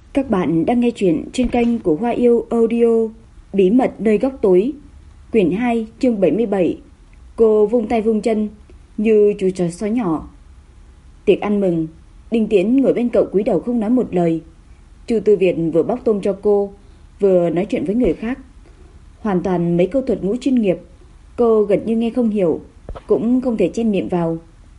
Các bạn đang nghe chuyện trên kênh của Hoa Yêu Audio, Bí mật nơi góc tối, quyển 2, chương 77. Cô vung tay vung chân như chú chó sói nhỏ. Tiệc ăn mừng, Đinh Tiễn ngồi bên cậu cúi đầu không nói một lời. Chu Tư Việt vừa bóc tôm cho cô, vừa nói chuyện với người khác. Hoàn toàn mấy câu thuật ngữ chuyên nghiệp, cô gần như nghe không hiểu, cũng không thể chen miệng vào.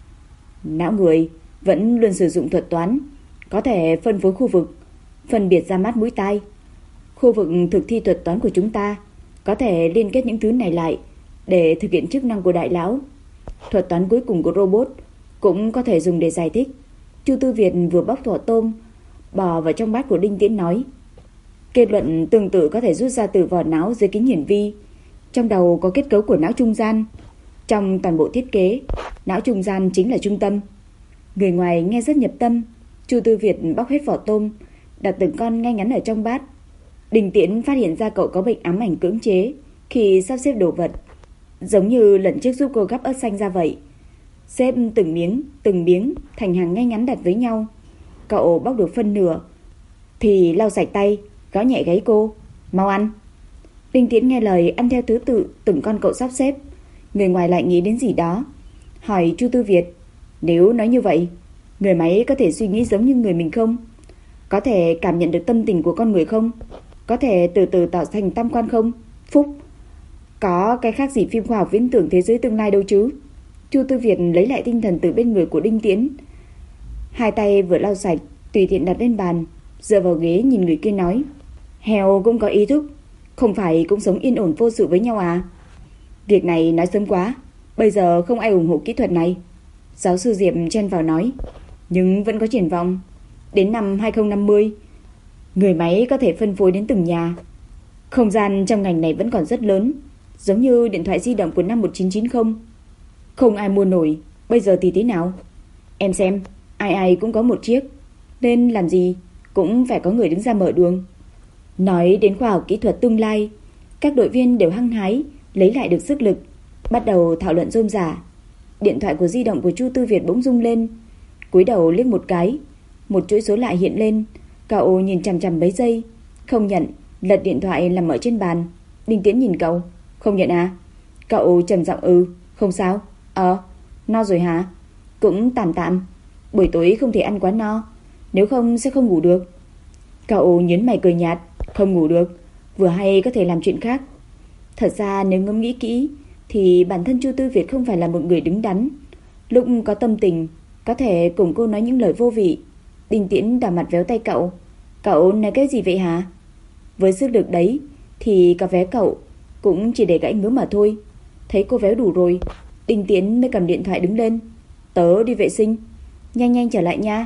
Não người vẫn luôn sử dụng thuật toán, có thể phân phối khu vực, phân biệt ra mắt mũi tai. Khu vực thực thi thuật toán của chúng ta có thể liên kết những thứ này lại để thực hiện chức năng của đại lão. Thuật toán cuối cùng của robot cũng có thể dùng để giải thích. Chu Tư Việt vừa bóc vỏ tôm bỏ vào trong bát của Đinh Tiễn nói: kết luận tương tự có thể rút ra từ vỏ não dưới kính hiển vi. Trong đầu có kết cấu của não trung gian. Trong toàn bộ thiết kế, não trung gian chính là trung tâm. Người ngoài nghe rất nhập tâm. Chu Tư Việt bóc hết vỏ tôm, đặt từng con ngay ngắn ở trong bát. Đinh Tiễn phát hiện ra cậu có bệnh ám ảnh cưỡng chế khi sắp xếp đồ vật, giống như lần trước giúp cô gắp ớt xanh ra vậy. Xếp từng miếng thành hàng ngay ngắn đặt với nhau. Cậu bóc được phân nửa thì lau sạch tay, gõ nhẹ gáy cô: mau ăn. Đinh Tiễn nghe lời ăn theo thứ tự từng con cậu sắp xếp. Người ngoài lại nghĩ đến gì đó, hỏi Chu Tư Việt: nếu nói như vậy, người máy có thể suy nghĩ giống như người mình không? Có thể cảm nhận được tâm tình của con người không? Có thể từ từ tạo thành tam quan không? Phúc, có cái khác gì phim khoa học viễn tưởng thế giới tương lai đâu chứ. Chu Tư Việt lấy lại tinh thần từ bên người của Đinh Tiễn, hai tay vừa lau sạch tùy tiện đặt lên bàn, dựa vào ghế nhìn người kia nói: heo cũng có ý thức, không phải cũng sống yên ổn vô sự với nhau à? Việc này nói sớm quá, bây giờ không ai ủng hộ kỹ thuật này. Giáo sư Diệp chen vào nói: nhưng vẫn có triển vọng. Đến năm 2050, người máy có thể phân phối đến từng nhà. Không gian trong ngành này vẫn còn rất lớn, giống như điện thoại di động của năm 1990. Không ai mua nổi, bây giờ thì thế nào? Em xem, ai ai cũng có một chiếc, nên làm gì cũng phải có người đứng ra mở đường. Nói đến khoa học kỹ thuật tương lai, các đội viên đều hăng hái lấy lại được sức lực, bắt đầu thảo luận rôm rả. Điện thoại của di động của Chu Tư Việt bỗng rung lên, cúi đầu liếc một cái, một chuỗi số lạ hiện lên. Cậu nhìn chằm chằm mấy giây, không nhận, lật điện thoại nằm ở trên bàn. Đinh Tiễn nhìn cậu: không nhận à? Cậu trầm giọng: không sao. No rồi hả? Cũng tạm tạm, buổi tối không thể ăn quá no, nếu không sẽ không ngủ được. Cậu nhớn mày cười nhạt: không ngủ được, vừa hay có thể làm chuyện khác. Thật ra nếu ngẫm nghĩ kỹ thì bản thân Chu Tư Việt không phải là một người đứng đắn. Lúc có tâm tình có thể cùng cô nói những lời vô vị. Đinh Tiễn đảo mặt véo tay cậu: cậu nói cái gì vậy hả? Với sức lực đấy thì cả vé cậu cũng chỉ để gãy ngứa mà thôi. Thấy cô véo đủ rồi, Đinh Tiễn mới cầm điện thoại đứng lên: tớ đi vệ sinh, nhanh nhanh trở lại nha.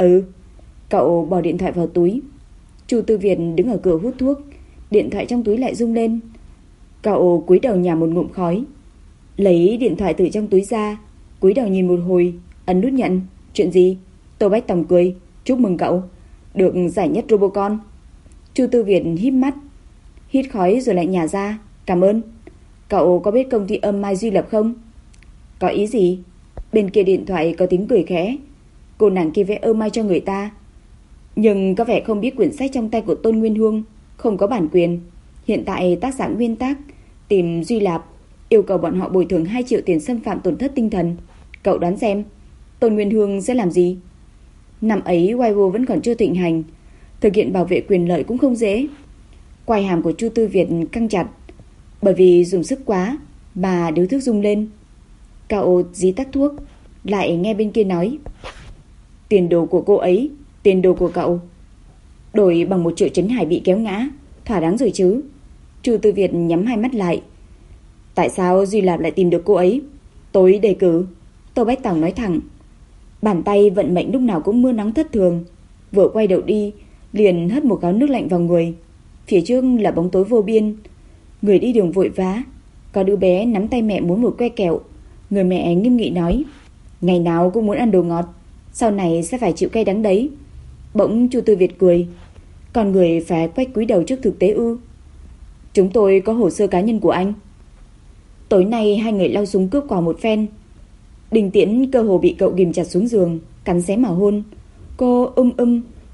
Cậu bỏ điện thoại vào túi. Chu Tư Việt đứng ở cửa hút thuốc, điện thoại trong túi lại rung lên. Cậu cúi đầu nhả một ngụm khói, lấy điện thoại từ trong túi ra, cúi đầu nhìn một hồi, ấn nút nhận. Chuyện gì? Tô Bách Tòng cười: chúc mừng cậu, được giải nhất Robocon. Chu Tư Việt híp mắt, hít khói rồi lại nhả ra: cảm ơn. Cậu có biết công ty âm Mai Duy Lập không? Có ý gì? Bên kia điện thoại có tiếng cười khẽ: cô nàng kia vẽ âm Mai cho người ta, nhưng có vẻ không biết quyển sách trong tay của Tôn Nguyên Hương không có bản quyền. Hiện tại tác giả nguyên tác tìm Duy Lạp, yêu cầu bọn họ bồi thường 2 triệu tiền xâm phạm tổn thất tinh thần. Cậu đoán xem Tôn Nguyên Hương sẽ làm gì? Năm ấy Weibo vẫn còn chưa thịnh hành, thực hiện bảo vệ quyền lợi cũng không dễ. Quai hàm của Chu Tư Việt căng chặt, bởi vì dùng sức quá mà điếu thuốc rung lên. Cậu dí tắt thuốc, lại nghe bên kia nói: tiền đồ của cô ấy, tiền đồ của cậu đổi bằng 1 triệu Trấn Hải bị kéo ngã, thỏa đáng rồi chứ. Chu Tư Việt nhắm hai mắt lại: tại sao Duy Lạp lại tìm được cô ấy? Tôi đề cử. Tô Bách Tòng nói thẳng. Bàn tay vận mệnh lúc nào cũng mưa nắng thất thường. Vừa quay đầu đi liền hất một gáo nước lạnh vào người. Phía trước là bóng tối vô biên. Người đi đường vội vã, có đứa bé nắm tay mẹ muốn một que kẹo. Người mẹ nghiêm nghị nói: ngày nào cũng muốn ăn đồ ngọt, sau này sẽ phải chịu cay đắng đấy. Bỗng Chu Tư Việt cười: con người phải quay cúi đầu trước thực tế ư? Chúng tôi có hồ sơ cá nhân của anh. Tối nay hai người lao súng cướp quà một phen. Đinh Tiễn cơ hồ bị cậu ghìm chặt xuống giường, cắn xé mà hôn. Cô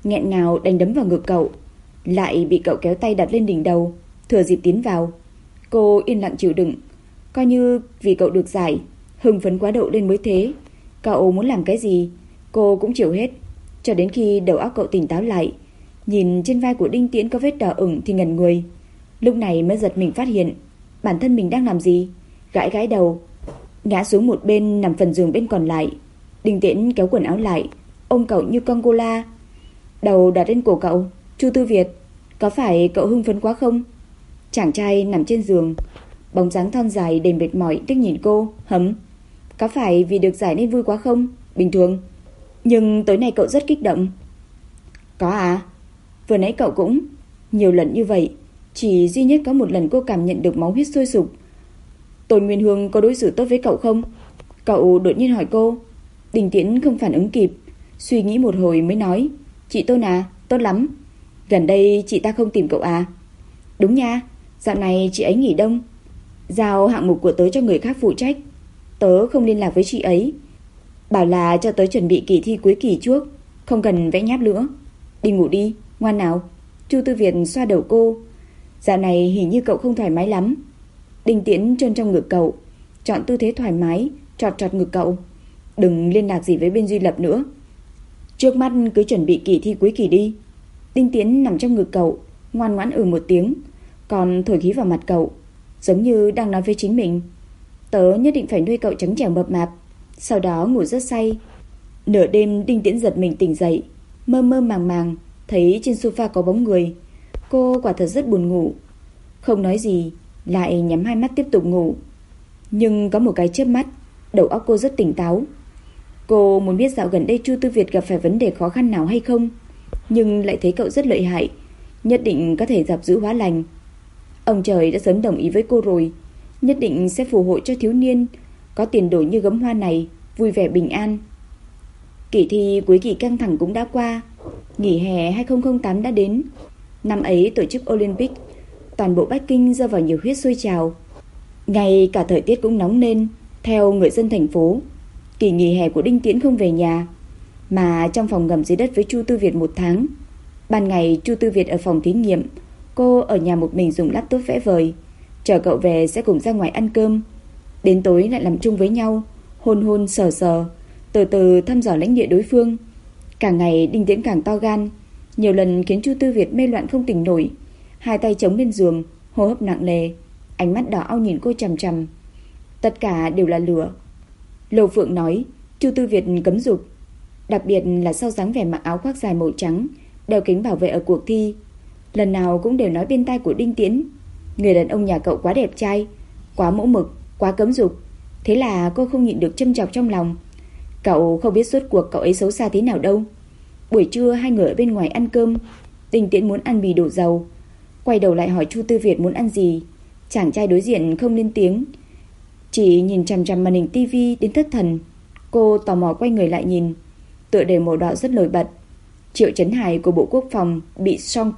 nghẹn ngào đánh đấm vào ngực cậu, lại bị cậu kéo tay đặt lên đỉnh đầu, thừa dịp tiến vào. Cô yên lặng chịu đựng, coi như vì cậu được giải, hưng phấn quá độ lên mới thế. Cậu muốn làm cái gì cô cũng chịu hết, cho đến khi đầu óc cậu tỉnh táo lại, nhìn trên vai của Đinh Tiễn có vết đỏ ửng thì ngẩn người. Lúc này mới giật mình phát hiện bản thân mình đang làm gì, gãi gãi đầu, ngã xuống một bên nằm phần giường bên còn lại. Đinh Tiễn kéo quần áo lại, ôm cậu như con gola, đầu đặt lên cổ cậu. Chu Tư Việt, có phải cậu hưng phấn quá không? Chàng trai nằm trên giường, bóng dáng thon dài đầy mệt mỏi liếc nhìn cô, hấm. Có phải vì được giải nên vui quá không? Bình thường. Nhưng tối nay cậu rất kích động. Có à? Vừa nãy cậu cũng nhiều lần như vậy, chỉ duy nhất có một lần cô cảm nhận được máu huyết sôi sục. Tôn Nguyên Hương có đối xử tốt với cậu không? Cậu đột nhiên hỏi cô. Đình Tiễn không phản ứng kịp, suy nghĩ một hồi mới nói. Chị Tôn à, tốt lắm. Gần đây chị ta không tìm cậu à? Đúng nha, dạo này chị ấy nghỉ đông, giao hạng mục của tớ cho người khác phụ trách. Tớ không liên lạc với chị ấy, bảo là cho tớ chuẩn bị kỳ thi cuối kỳ trước, không cần vẽ nháp nữa. Đi ngủ đi, ngoan nào. Chu Tư Việt xoa đầu cô. Dạo này hình như cậu không thoải mái lắm. Đinh Tiễn chôn trong ngực cậu, chọn tư thế thoải mái, chọt chọt ngực cậu. Đừng liên lạc gì với bên Duy Lập nữa, trước mắt cứ chuẩn bị kỳ thi cuối kỳ đi. Đinh Tiễn nằm trong ngực cậu, ngoan ngoãn một tiếng, còn thổi khí vào mặt cậu, giống như đang nói với chính mình. Tớ nhất định phải nuôi cậu trắng trẻo mập mạp. Sau đó ngủ rất say. Nửa đêm Đinh Tiễn giật mình tỉnh dậy, mơ mơ màng màng thấy trên sofa có bóng người. Cô quả thật rất buồn ngủ, không nói gì, lại nhắm hai mắt tiếp tục ngủ. Nhưng có một cái chớp mắt, đầu óc cô rất tỉnh táo. Cô muốn biết dạo gần đây Chu Tư Việt gặp phải vấn đề khó khăn nào hay không, nhưng lại thấy cậu rất lợi hại, nhất định có thể gặp giữ hóa lành. Ông trời đã sớm đồng ý với cô rồi, nhất định sẽ phù hộ cho thiếu niên có tiền đồ như gấm hoa này vui vẻ bình an. Kỳ thi cuối kỳ căng thẳng cũng đã qua, nghỉ hè 2008 đã đến. Năm ấy tổ chức Olympic, toàn bộ Bắc Kinh rơi vào nhiều huyết sôi trào, ngay cả thời tiết cũng nóng lên. Theo người dân thành phố, kỳ nghỉ hè của Đinh Tiễn không về nhà, mà trong phòng ngầm dưới đất với Chu Tư Việt 1 tháng. Ban ngày Chu Tư Việt ở phòng thí nghiệm, cô ở nhà một mình dùng laptop vẽ vời, chờ cậu về sẽ cùng ra ngoài ăn cơm. Đến tối lại làm chung với nhau, hôn hôn sờ sờ, từ từ thăm dò lãnh địa đối phương. Cả ngày Đinh Tiễn càng to gan, nhiều lần khiến Chu Tư Việt mê loạn không tỉnh nổi, hai tay chống lên giường, hô hấp nặng nề, ánh mắt đỏ au nhìn cô chằm chằm. Tất cả đều là lửa. Lô Phượng nói Chu Tư Việt cấm dục, đặc biệt là sau dáng vẻ mặc áo khoác dài màu trắng, đeo kính bảo vệ ở cuộc thi. Lần nào cũng đều nói bên tai của Đinh Tiễn, người đàn ông nhà cậu quá đẹp trai, quá mẫu mực, quá cấm dục. Thế là cô không nhịn được châm chọc trong lòng. Cậu không biết suốt cuộc cậu ấy xấu xa thế nào đâu. Buổi trưa hai người ở bên ngoài ăn cơm, Đinh Tiễn muốn ăn mì đổ dầu, quay đầu lại hỏi Chu Tư Việt muốn ăn gì. Chàng trai đối diện không lên tiếng, chỉ nhìn chằm chằm màn hình tivi đến thất thần. Cô tò mò quay người lại nhìn, tựa đề màu đỏ rất nổi bật. Triệu Chấn Hải của Bộ Quốc phòng bị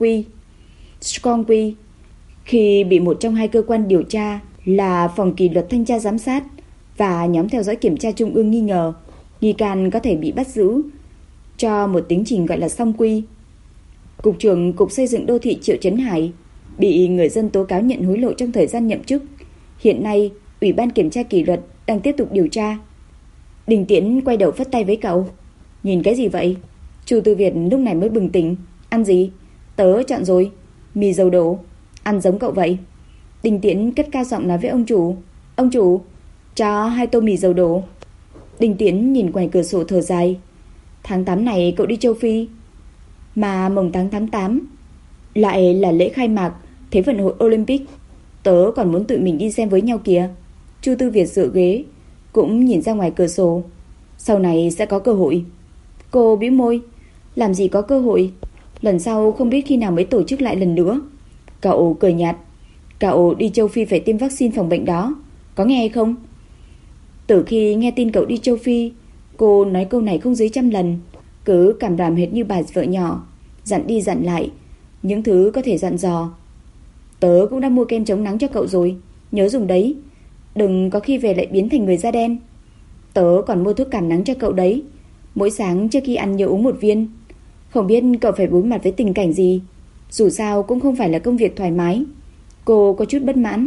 Strong Quy khi bị một trong hai cơ quan điều tra là Phòng Kỷ luật Thanh tra Giám sát và nhóm theo dõi kiểm tra Trung ương nghi ngờ nghi can có thể bị bắt giữ cho một tiến trình gọi là Song Quy. Cục trưởng Cục Xây dựng Đô thị Triệu Chấn Hải bị người dân tố cáo nhận hối lộ trong thời gian nhậm chức. Hiện nay Ủy ban Kiểm tra Kỷ luật đang tiếp tục điều tra. Đình Tiễn quay đầu phất tay với cậu. Nhìn cái gì vậy? Chu Tư Việt lúc này mới bừng tỉnh. Ăn gì? Tớ chọn rồi, mì dầu đổ. Ăn giống cậu vậy. Đình Tiễn cất cao giọng nói với ông chủ. Ông chủ, cho 2 tô mì dầu đổ. Đình Tiễn nhìn ngoài cửa sổ thở dài. Tháng 8 này cậu đi châu Phi, mà mồng tháng 8 lại là lễ khai mạc Thế vận hội Olympic. Tớ còn muốn tụi mình đi xem với nhau kìa. Chu Tư Việt dựa ghế, cũng nhìn ra ngoài cửa sổ. Sau này sẽ có cơ hội. Cô bĩu môi. Làm gì có cơ hội, lần sau không biết khi nào mới tổ chức lại lần nữa. Cậu cười nhạt. Cậu đi châu Phi phải tiêm vaccine phòng bệnh đó, có nghe hay không? Từ khi nghe tin cậu đi châu Phi, cô nói câu này không dưới 100 lần, cứ cảm đảm hệt như bà vợ nhỏ, dặn đi dặn lại những thứ có thể dặn dò. Tớ cũng đã mua kem chống nắng cho cậu rồi, nhớ dùng đấy, đừng có khi về lại biến thành người da đen. Tớ còn mua thuốc cảm nắng cho cậu đấy, mỗi sáng trước khi ăn nhớ uống 1 viên. Không biết cậu phải đối mặt với tình cảnh gì. Dù sao cũng không phải là công việc thoải mái. Cô có chút bất mãn.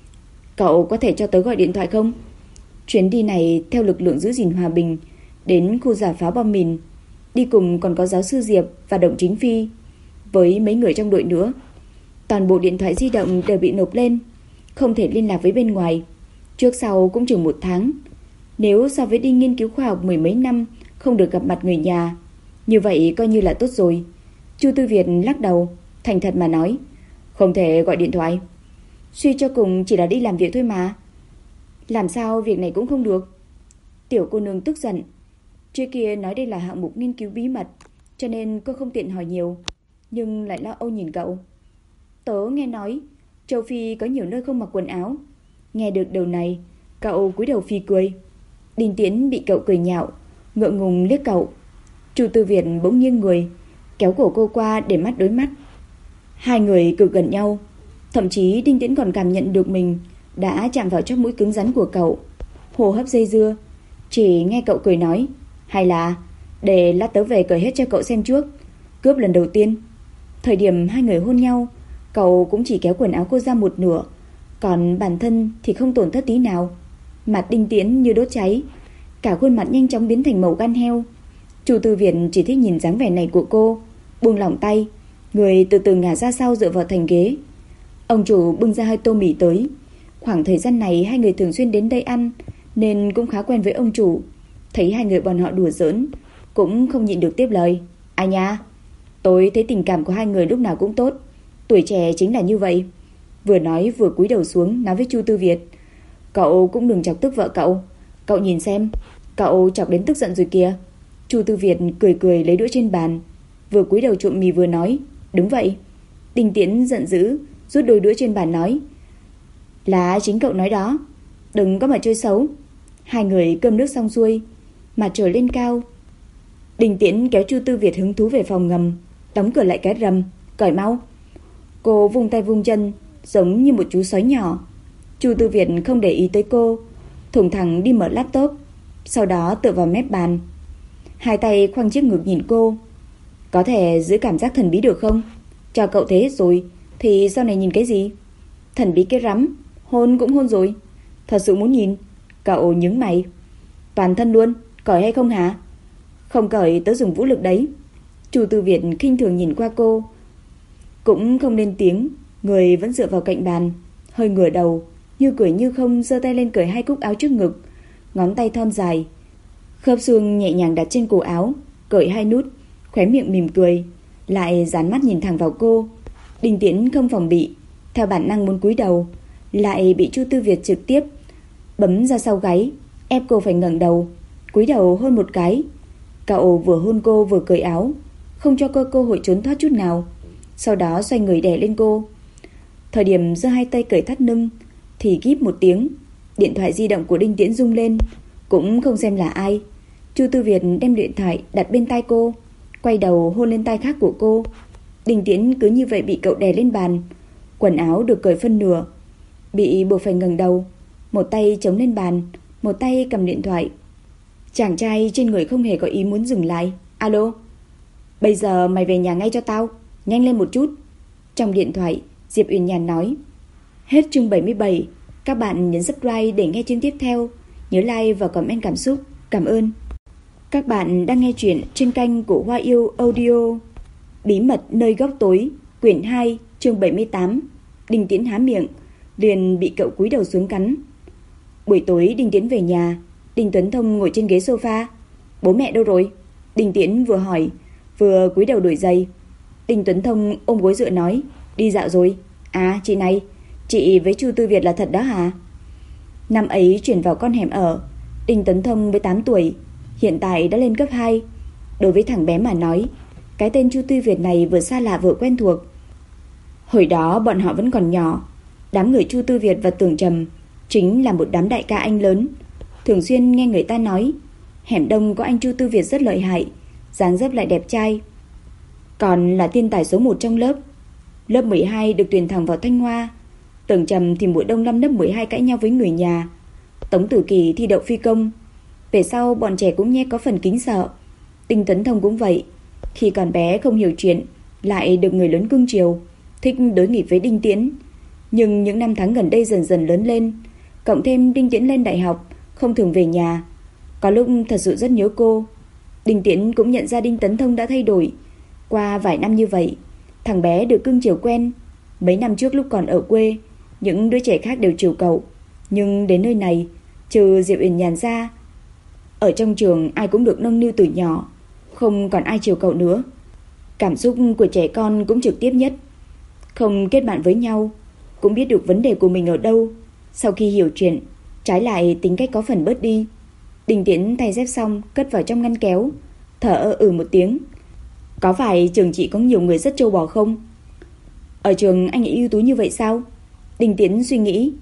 Cậu có thể cho tớ gọi điện thoại không? Chuyến đi này theo lực lượng giữ gìn hòa bình đến khu rà phá bom mìn. Đi cùng còn có giáo sư Diệp và Động Chính Phi, với mấy người trong đội nữa. Toàn bộ điện thoại di động đều bị nộp lên, không thể liên lạc với bên ngoài. Trước sau cũng chừng 1 tháng. Nếu so với đi nghiên cứu khoa học 10 mấy năm không được gặp mặt người nhà, như vậy coi như là tốt rồi. Chu Tư Việt lắc đầu, thành thật mà nói, không thể gọi điện thoại. Suy cho cùng chỉ là đi làm việc thôi mà. Làm sao việc này cũng không được? Tiểu cô nương tức giận. Trước kia nói đây là hạng mục nghiên cứu bí mật, cho nên cô không tiện hỏi nhiều, nhưng lại lo âu nhìn cậu. Tớ nghe nói châu Phi có nhiều nơi không mặc quần áo. Nghe được điều này, cậu cúi đầu phì cười. Đinh Tiễn bị cậu cười nhạo, ngượng ngùng liếc cậu. Chu Tư Việt bỗng nghiêng người, kéo cổ cô qua để mắt đối mắt. Hai người cực gần nhau, thậm chí Đinh Tiễn còn cảm nhận được mình đã chạm vào chóp mũi cứng rắn của cậu. Hô hấp dây dưa. Chỉ nghe cậu cười nói, hay là để lát tớ về cởi hết cho cậu xem trước. Cướp lần đầu tiên. Thời điểm hai người hôn nhau, cậu cũng chỉ kéo quần áo cô ra một nửa, còn bản thân thì không tổn thất tí nào. Mặt Đinh Tiễn như đốt cháy, cả khuôn mặt nhanh chóng biến thành màu gan heo. Chu Tư Việt chỉ thích nhìn dáng vẻ này của cô, buông lỏng tay, người từ từ ngả ra sau dựa vào thành ghế. Ông chủ bưng ra 2 tô mì tới. Khoảng thời gian này hai người thường xuyên đến đây ăn, nên cũng khá quen với ông chủ. Thấy hai người bọn họ đùa giỡn, cũng không nhịn được tiếp lời. Ai nha, tôi thấy tình cảm của hai người lúc nào cũng tốt. Tuổi trẻ chính là như vậy. Vừa nói vừa cúi đầu xuống nói với Chu Tư Việt, cậu cũng đừng chọc tức vợ cậu. Cậu nhìn xem, cậu chọc đến tức giận rồi kìa. Chu Tư Việt cười cười lấy đũa trên bàn, vừa cúi đầu trộm mì vừa nói, đúng vậy. Đinh Tiễn giận dữ rút đôi đũa trên bàn nói, là chính cậu nói đó, đừng có mà chơi xấu. Hai người cơm nước xong xuôi, mặt trời lên cao. Đinh Tiễn kéo Chu Tư Việt hứng thú về phòng ngầm, đóng cửa lại cái rầm, cởi mau. Cô vung tay vung chân giống như một chú sói nhỏ. Chu Tư Việt không để ý tới cô, thủng thẳng đi mở laptop, sau đó tựa vào mép bàn, hai tay khoanh trước ngực nhìn cô. Có thể giữ cảm giác thần bí được không? Cho cậu thế hết rồi thì sau này nhìn cái gì? Thần bí cái rắm, hôn cũng hôn rồi. Thật sự muốn nhìn. Cậu nhướng mày. Toàn thân luôn, cởi hay không hả? Không cởi tớ dùng vũ lực đấy. Chu Tư Việt khinh thường nhìn qua cô, cũng không lên tiếng, người vẫn dựa vào cạnh bàn, hơi ngửa đầu, như cười như không giơ tay lên cởi 2 cúc áo trước ngực, ngón tay thon dài, khớp xương nhẹ nhàng đặt trên cổ áo, cởi 2 nút, khóe miệng mỉm cười, lại dán mắt nhìn thẳng vào cô. Đinh Tiễn không phòng bị, theo bản năng muốn cúi đầu, lại bị Chu Tư Việt trực tiếp bấm ra sau gáy, ép cô phải ngẩng đầu, cúi đầu hôn một cái. Cậu vừa hôn cô vừa cởi áo, không cho cô cơ hội trốn thoát chút nào. Sau đó xoay người đè lên cô. Thời điểm giơ 2 tay cởi thắt lưng thì kíp một tiếng, điện thoại di động của Đinh Tiễn rung lên, cũng không xem là ai. Chu Tư Việt đem điện thoại đặt bên tai cô, quay đầu hôn lên tai khác của cô. Đinh Tiễn cứ như vậy bị cậu đè lên bàn, quần áo được cởi phân nửa, bị buộc phải ngẩng đầu, một tay chống lên bàn, một tay cầm điện thoại. Chàng trai trên người không hề có ý muốn dừng lại. Alo, bây giờ mày về nhà ngay cho tao, nhanh lên một chút. Trong điện thoại, Diệp Uyển Nhàn nói. Hết chương 77. Các bạn nhấn subscribe để nghe chương tiếp theo. Nhớ like và comment cảm xúc. Cảm ơn. Các bạn đang nghe chuyện trên kênh của Hoa Yêu Audio. Bí mật nơi góc tối, quyển 2, chương 78. Đinh Tiễn há miệng, liền bị cậu cúi đầu xuống cắn. Buổi tối Đinh Tiễn về nhà, Đinh Tuấn Thông ngồi trên ghế sofa. Bố mẹ đâu rồi? Đinh Tiễn vừa hỏi, vừa cúi đầu đổi giày. Đinh Tuấn Thông ôm gối dựa nói, đi dạo rồi. À chị này, chị với Chu Tư Việt là thật đó hả? Năm ấy chuyển vào con hẻm ở, Đinh Tuấn Thông với 8 tuổi, hiện tại đã lên cấp 2. Đối với thằng bé mà nói, cái tên Chu Tư Việt này vừa xa lạ vừa quen thuộc. Hồi đó bọn họ vẫn còn nhỏ, đám người Chu Tư Việt và Tưởng Trầm chính là một đám đại ca anh lớn. Thường xuyên nghe người ta nói hẻm đông có anh Chu Tư Việt rất lợi hại, dáng dấp lại đẹp trai, còn là thiên tài số 1 trong lớp. Lớp 12 được tuyển thẳng vào Thanh Hoa. Tưởng Trầm thì mùa đông năm lớp 12 cãi nhau với người nhà. Tống Tử Kỳ thi đậu phi công. Về sau bọn trẻ cũng nghe có phần kính sợ. Đinh Tuấn Thông cũng vậy. Khi còn bé không hiểu chuyện, lại được người lớn cưng chiều, thích đối nghịch với Đinh Tiễn. Nhưng những năm tháng gần đây dần dần lớn lên, cộng thêm Đinh Tiễn lên đại học, không thường về nhà, có lúc thật sự rất nhớ cô. Đinh Tiễn cũng nhận ra Đinh Tấn Thông đã thay đổi. Qua vài năm như vậy, thằng bé được cưng chiều quen. Mấy năm trước lúc còn ở quê, những đứa trẻ khác đều chiều cậu. Nhưng đến nơi này, trừ Diệp Uyển Nhàn ra, ở trong trường ai cũng được nâng niu từ nhỏ, không còn ai chiều cậu nữa. Cảm xúc của trẻ con cũng trực tiếp nhất. Không kết bạn với nhau, cũng biết được vấn đề của mình ở đâu. Sau khi hiểu chuyện, trái lại tính cách có phần bớt đi. Đinh Tiễn thay dép xong cất vào trong ngăn kéo, thở một tiếng. Có phải trường chị có nhiều người rất trâu bò không? Ở trường anh ấy ưu tú như vậy sao? Đinh Tiễn suy nghĩ.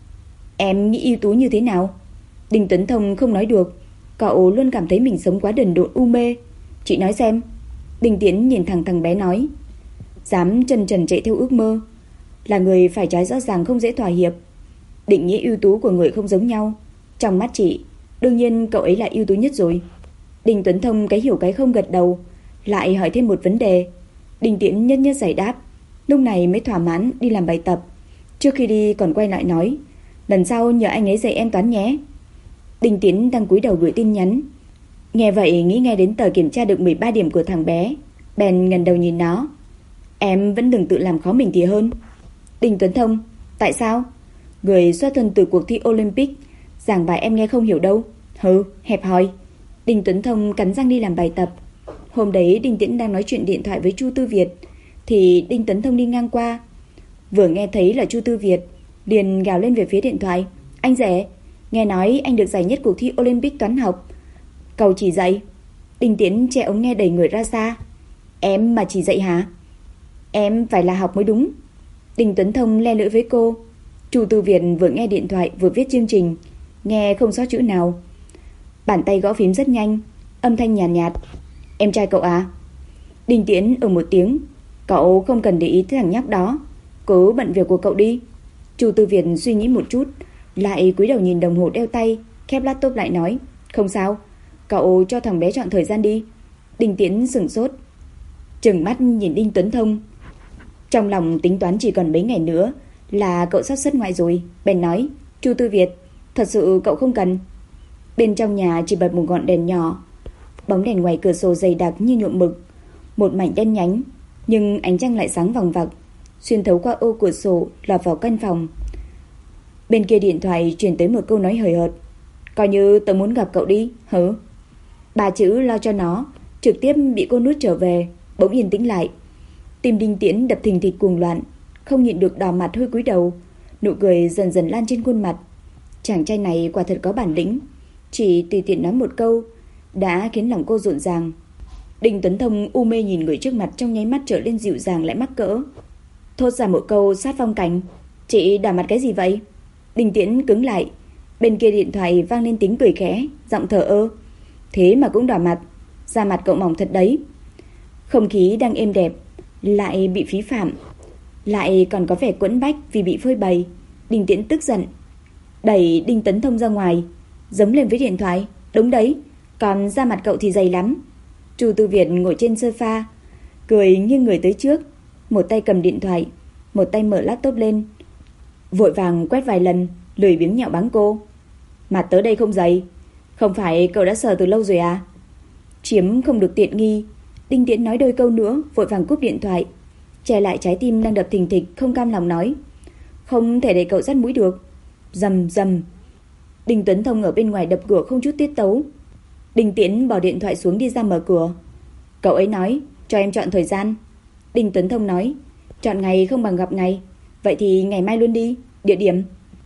Em nghĩ ưu tú như thế nào? Đinh Tuấn Thông không nói được. Cậu luôn cảm thấy mình sống quá đần độn u mê. Chị nói xem. Đinh Tiễn nhìn thằng bé nói. Dám chân trần chạy theo ước mơ, là người phải trái rõ ràng, không dễ thỏa hiệp. Định nghĩa ưu tú của người không giống nhau. Trong mắt chị, đương nhiên cậu ấy là ưu tú nhất rồi. Đinh Tuấn Thông cái hiểu cái không gật đầu, lại hỏi thêm một vấn đề. Đinh Tiễn nhất nhất giải đáp, lúc này mới thỏa mãn đi làm bài tập. Trước khi đi còn quay lại nói, lần sau nhờ anh ấy dạy em toán nhé. Đinh Tiễn đang cúi đầu gửi tin nhắn. Nghe vậy nghĩ nghe đến tờ kiểm tra được 13 điểm của thằng bé, bèn ngẩng đầu nhìn nó. Em vẫn đừng tự làm khó mình thì hơn. Đinh Tuấn Thông, tại sao? Người xuất thân từ cuộc thi Olympic, giảng bài em nghe không hiểu đâu. Hừ, hẹp hòi. Đinh Tuấn Thông cắn răng đi làm bài tập. Hôm đấy Đinh Tiễn đang nói chuyện điện thoại với Chu Tư Việt, thì Đinh Tuấn Thông đi ngang qua. Vừa nghe thấy là Chu Tư Việt, liền gào lên về phía điện thoại. Anh rể, nghe nói anh được giải nhất cuộc thi Olympic toán học, cầu chỉ dạy. Đinh Tiễn che ống nghe đẩy người ra xa. Em mà chỉ dạy hả? Em phải là học mới đúng. Đinh Tuấn Thông le lưỡi với cô. Chu Tư Việt vừa nghe điện thoại vừa viết chương trình, nghe không sót chữ nào. Bàn tay gõ phím rất nhanh, âm thanh nhàn nhạt. Em trai cậu à? Đinh Tiễn một tiếng. Cậu không cần để ý tới thằng nhóc đó, cứ bận việc của cậu đi. Chu Tư Việt suy nghĩ một chút, lại cúi đầu nhìn đồng hồ đeo tay, khép laptop lại nói. Không sao, cậu cho thằng bé chọn thời gian đi. Đinh Tiễn sửng sốt, trừng mắt nhìn Đinh Tuấn Thông. Trong lòng tính toán chỉ còn mấy ngày nữa là cậu sắp xuất ngoại rồi, bèn nói. Chu Tư Việt, thật sự cậu không cần. Bên trong nhà chỉ bật một ngọn đèn nhỏ, bóng đèn ngoài cửa sổ dày đặc như nhuộm mực, một mảnh đen nhánh, nhưng ánh trăng lại sáng vằng vặc, xuyên thấu qua ô cửa sổ lọt vào căn phòng. Bên kia điện thoại truyền tới một câu nói hời hợt. Coi như tớ muốn gặp cậu đi, hử? Ba chữ lo cho nó trực tiếp bị cô nuốt trở về. Bỗng yên tĩnh lại. Tim Đinh Tiễn đập thình thịch cuồng loạn, không nhịn được đỏ mặt hơi cúi đầu. Nụ cười dần dần lan trên khuôn mặt. Chàng trai này quả thật có bản lĩnh, chỉ tùy tiện nói một câu đã khiến lòng cô rộn ràng. Đinh Tuấn Thông u mê nhìn người trước mặt, trong nháy mắt trở lên dịu dàng lại mắc cỡ, thốt ra một câu sát phong cảnh. Chị đỏ mặt cái gì vậy? Đinh Tiễn cứng lại. Bên kia điện thoại vang lên tiếng cười khẽ, giọng thờ ơ. Thế mà cũng đỏ mặt, da mặt cậu mỏng thật đấy. Không khí đang êm đẹp lại bị phí phạm, lại còn có vẻ quẫn bách vì bị phơi bày. Đinh Tiễn tức giận, đẩy Đinh Tấn Thông ra ngoài, giấm lên với điện thoại. Đúng đấy, còn da mặt cậu thì dày lắm. Chu Tư Việt ngồi trên sofa, cười nghiêng người tới trước, một tay cầm điện thoại, một tay mở laptop lên, vội vàng quét vài lần, lười biếng nhạo báng cô. Mặt tớ đây không dày, không phải cậu đã sờ từ lâu rồi à? Chiếm không được tiện nghi. Đinh Tiễn nói đôi câu nữa, vội vàng cúp điện thoại, che lại trái tim đang đập thình thịch, không cam lòng nói. Không thể để cậu dắt mũi được. Rầm rầm. Đinh Tuấn Thông ở bên ngoài đập cửa không chút tiết tấu. Đinh Tiễn bỏ điện thoại xuống đi ra mở cửa. Cậu ấy nói cho em chọn thời gian. Đinh Tuấn Thông nói, chọn ngày không bằng gặp ngày. Vậy thì ngày mai luôn đi. Địa điểm?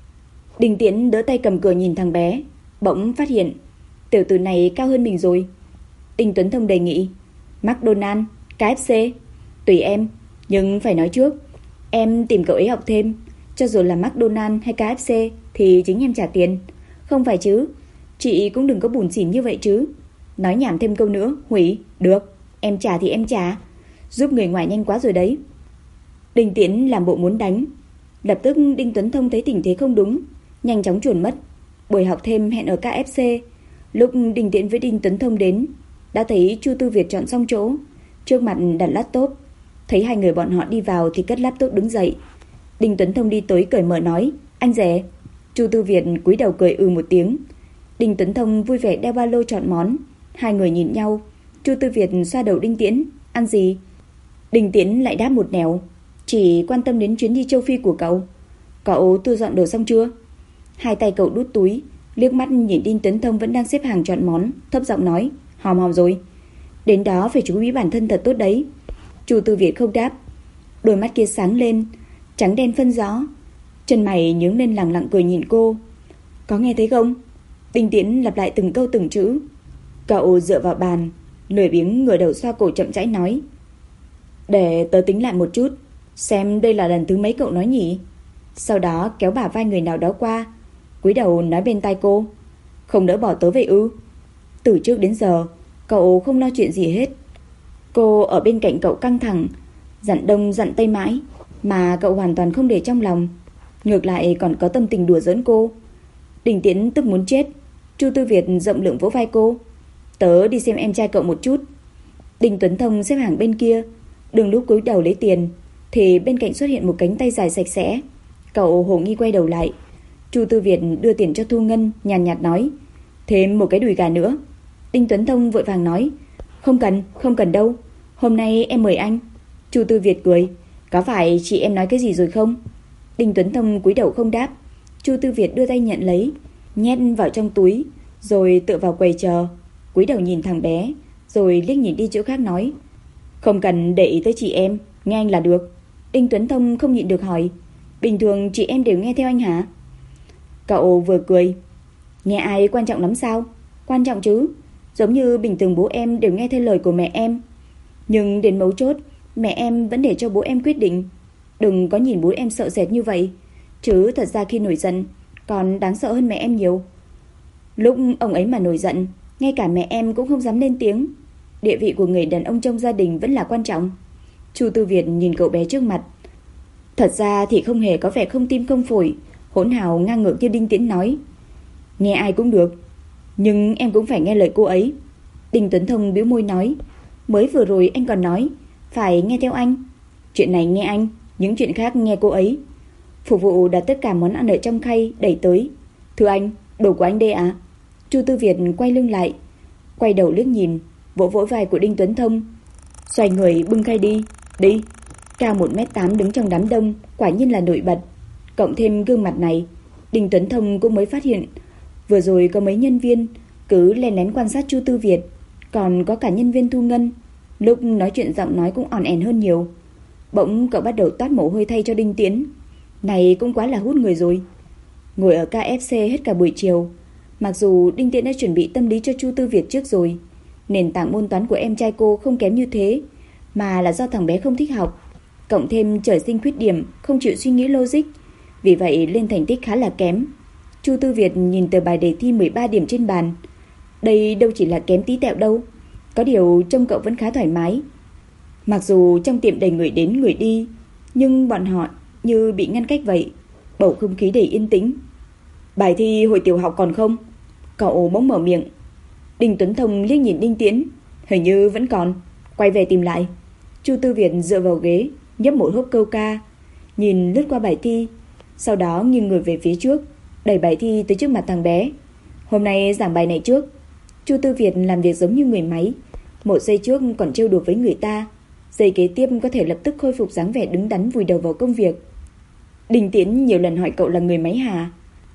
Đinh Tiễn đỡ tay cầm cửa nhìn thằng bé, bỗng phát hiện tiểu tử này cao hơn mình rồi. Đinh Tuấn Thông đề nghị, McDonald's, KFC, tùy em, nhưng phải nói trước, em tìm cậu ấy học thêm, cho dù là McDonald's hay KFC thì chính em trả tiền, không phải chứ? Chị cũng đừng có bủn xỉn như vậy chứ. Nói nhảm thêm câu nữa, hủy. Được, em trả thì em trả, giúp người ngoài nhanh quá rồi đấy. Đinh Tiễn làm bộ muốn đánh. Lập tức Đinh Tuấn Thông thấy tình thế không đúng, nhanh chóng chuồn mất. Buổi học thêm hẹn ở KFC. Lúc Đinh Tiễn với Đinh Tuấn Thông đến, đã thấy Chu Tư Việt chọn xong chỗ, trước mặt đặt laptop. Thấy hai người bọn họ đi vào thì cất laptop đứng dậy. Đinh Tuấn Thông đi tới cởi mở nói: "Anh rể." Chu Tư Việt cúi đầu cười một tiếng. Đinh Tuấn Thông vui vẻ đeo ba lô chọn món. Hai người nhìn nhau. Chu Tư Việt xoa đầu Đinh Tiễn: "Ăn gì?" Đinh Tiễn lại đáp một nẻo: "Chỉ quan tâm đến chuyến đi châu Phi của cậu. Cậu thu dọn đồ xong chưa?" Hai tay cậu đút túi, liếc mắt nhìn Đinh Tuấn Thông vẫn đang xếp hàng chọn món, thấp giọng nói: "Hòm hòm rồi. Đến đó phải chú ý bản thân thật tốt đấy." Chu Tư Việt không đáp. Đôi mắt kia sáng lên, trắng đen phân rõ. Chân mày nhướng lên lẳng lặng cười nhìn cô. "Có nghe thấy không?" Đinh Tiễn lặp lại từng câu từng chữ. Cậu dựa vào bàn, lười biếng ngửa đầu xoa cổ chậm rãi nói: "Để tớ tính lại một chút, xem đây là lần thứ mấy cậu nói nhỉ." Sau đó kéo bả vai người nào đó qua, cúi đầu nói bên tai cô: "Không nỡ bỏ tớ về ư?" Từ trước đến giờ cậu không lo chuyện gì hết. Cô ở bên cạnh cậu căng thẳng, dặn đông dặn tây mãi, mà cậu hoàn toàn không để trong lòng, ngược lại còn có tâm tình đùa giỡn cô. Đinh Tiễn tức muốn chết. Chu Tư Việt rộng lượng vỗ vai cô: "Tớ đi xem em trai cậu một chút." Đinh Tuấn Thông xếp hàng bên kia, đừng lúc cúi đầu lấy tiền thì bên cạnh xuất hiện một cánh tay dài sạch sẽ. Cậu hồ nghi quay đầu lại. Chu Tư Việt đưa tiền cho Thu Ngân, nhàn nhạt nói: "Thêm một cái đùi gà nữa." Đinh Tuấn Thông vội vàng nói: Không cần đâu, hôm nay em mời anh." Chu Tư Việt cười: "Có phải chị em nói cái gì rồi không?" Đinh Tuấn Thông cúi đầu không đáp. Chu Tư Việt đưa tay nhận lấy, nhét vào trong túi, rồi tựa vào quầy chờ, cúi đầu nhìn thằng bé, rồi liếc nhìn đi chỗ khác nói: "Không cần để ý tới chị em, nghe anh là được." Đinh Tuấn Thông không nhịn được hỏi: "Bình thường chị em đều nghe theo anh hả?" Cậu vừa cười: "Nghe ai quan trọng lắm sao?" "Quan trọng chứ, giống như bình thường bố em đều nghe theo lời của mẹ em. Nhưng đến mấu chốt, mẹ em vẫn để cho bố em quyết định. Đừng có nhìn bố em sợ sệt như vậy, chứ thật ra khi nổi giận còn đáng sợ hơn mẹ em nhiều. Lúc ông ấy mà nổi giận, ngay cả mẹ em cũng không dám lên tiếng. Địa vị của người đàn ông trong gia đình vẫn là quan trọng." Chu Tư Việt nhìn cậu bé trước mặt. Thật ra thì không hề có vẻ không tim không phổi, hỗn hào ngang ngược như Đinh Tiễn nói: "Nghe ai cũng được, nhưng em cũng phải nghe lời cô ấy." Đinh Tuấn Thông bĩu môi nói: "Mới vừa rồi anh còn nói phải nghe theo anh. Chuyện này nghe anh, những chuyện khác nghe cô ấy." Phục vụ đặt tất cả món ăn ở trong khay đẩy tới: "Thưa anh, đồ của anh đây ạ." Chu Tư Việt quay lưng lại, quay đầu liếc nhìn, vỗ vỗ vai của Đinh Tuấn Thông, xoay người bưng khay đi. "Đi." Cao 1m8 đứng trong đám đông, quả nhiên là nổi bật. Cộng thêm gương mặt này, Đinh Tuấn Thông cũng mới phát hiện vừa rồi có mấy nhân viên cứ lén lén quan sát Chu Tư Việt, còn có cả nhân viên Thu Ngân, lúc nói chuyện giọng nói cũng ỏn ẻn hơn nhiều. Bỗng cậu bắt đầu toát mồ hôi thay cho Đinh Tiễn. Này cũng quá là hút người rồi. Ngồi ở KFC hết cả buổi chiều, mặc dù Đinh Tiễn đã chuẩn bị tâm lý cho Chu Tư Việt trước rồi, nền tảng môn toán của em trai cô không kém như thế, mà là do thằng bé không thích học, cộng thêm trời sinh khuyết điểm, không chịu suy nghĩ logic, vì vậy lên thành tích khá là kém. Chu Tư Việt nhìn tờ bài đề thi 13 điểm trên bàn. Đây đâu chỉ là kém tí tẹo đâu. Có điều trông cậu vẫn khá thoải mái. Mặc dù trong tiệm đầy người đến người đi, nhưng bọn họ như bị ngăn cách vậy, bầu không khí đầy yên tĩnh. "Bài thi hồi tiểu học còn không?" Cậu bỗng mở miệng. Đinh Tuấn Thông liếc nhìn Đinh Tiễn: "Hình như vẫn còn, quay về tìm lại." Chu Tư Việt dựa vào ghế, nhấp một hớp Coca, nhìn lướt qua bài thi, sau đó nghiêng người về phía trước, đẩy bài thi tới trước mặt thằng bé. "Hôm nay giảng bài này trước." Chu Tư Việt làm việc giống như người máy, một giây trước còn trêu đùa với người ta, giây kế tiếp có thể lập tức khôi phục dáng vẻ đứng đắn vùi đầu vào công việc. Đinh Tiễn nhiều lần hỏi cậu là người máy hả?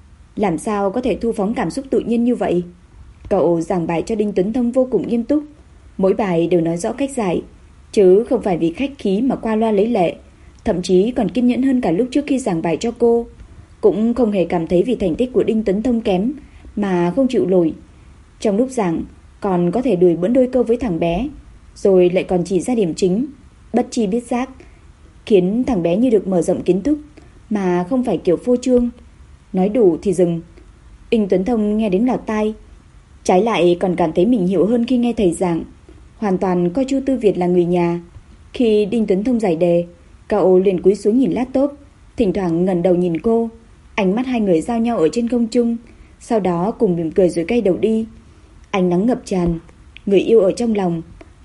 Làm sao có thể thu phóng cảm xúc tự nhiên như vậy? Cậu giảng bài cho Đinh Tuấn Thông vô cùng nghiêm túc, mỗi bài đều nói rõ cách giải, chứ không phải vì khách khí mà qua loa lấy lệ, thậm chí còn kiên nhẫn hơn cả lúc trước khi giảng bài cho cô. Cũng không hề cảm thấy vì thành tích của Đinh Tuấn Thông kém mà không chịu nổi. Trong lúc giảng còn có thể đùi bỡn đôi câu với thằng bé, rồi lại còn chỉ ra điểm chính, bất chi biết giác, khiến thằng bé như được mở rộng kiến thức, mà không phải kiểu phô trương. Nói đủ thì dừng. Đinh Tuấn Thông nghe đến lọt tai, trái lại còn cảm thấy mình hiểu hơn khi nghe thầy giảng, hoàn toàn coi Chu Tư Việt là người nhà. Khi Đinh Tuấn Thông giải đề, cậu liền cúi xuống nhìn laptop, thỉnh thoảng ngẩng đầu nhìn cô, ánh mắt hai người giao nhau ở trên không trung, sau đó cùng mỉm cười rồi quay đầu đi. Ánh nắng ngập tràn, người yêu ở trong lòng,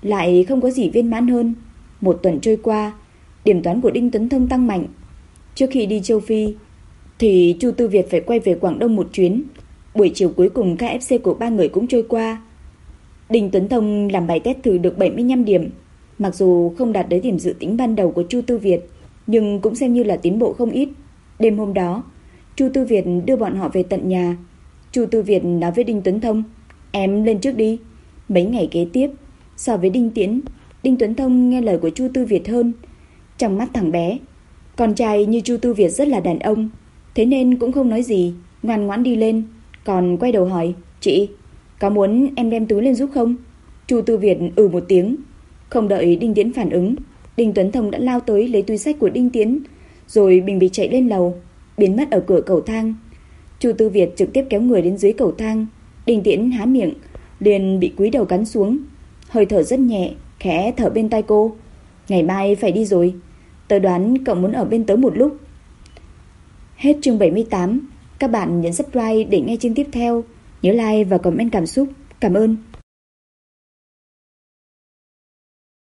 lại không có gì viên mãn hơn. Một tuần trôi qua, điểm toán của Đinh Tuấn Thông tăng mạnh. Trước khi đi châu Phi thì Chu Tư Việt phải quay về Quảng Đông một chuyến. Buổi chiều cuối cùng KFC của ba người cũng trôi qua. Đinh Tuấn Thông làm bài test thử được 75 điểm. Mặc dù không đạt đến điểm dự tính ban đầu của Chu Tư Việt, nhưng cũng xem như là tiến bộ không ít. Đêm hôm đó, Chu Tư Việt đưa bọn họ về tận nhà. Chu Tư Việt nói với Đinh Tuấn Thông, em lên trước đi. Mấy ngày kế tiếp, so với Đinh Tiễn, Đinh Tuấn Thông nghe lời của Chu Tư Việt hơn. Trong mắt thằng bé, con trai như Chu Tư Việt rất là đàn ông, thế nên cũng không nói gì, ngoan ngoãn đi lên. Còn quay đầu hỏi, chị, có muốn em đem túi lên giúp không? Chu Tư Việt một tiếng. Không đợi Đinh Tiễn phản ứng, Đinh Tuấn Thông đã lao tới lấy túi xách của Đinh Tiễn, rồi bình bịch chạy lên lầu, biến mất ở cửa cầu thang. Chu Tư Việt trực tiếp kéo người đến dưới cầu thang. Đinh Tiễn há miệng, liền bị cúi đầu cắn xuống. Hơi thở rất nhẹ, khẽ thở bên tai cô. Ngày mai phải đi rồi, tớ đoán cậu muốn ở bên tớ một lúc. Hết chương 78. Các bạn nhấn subscribe để nghe chương tiếp theo. Nhớ like và comment cảm xúc. Cảm ơn.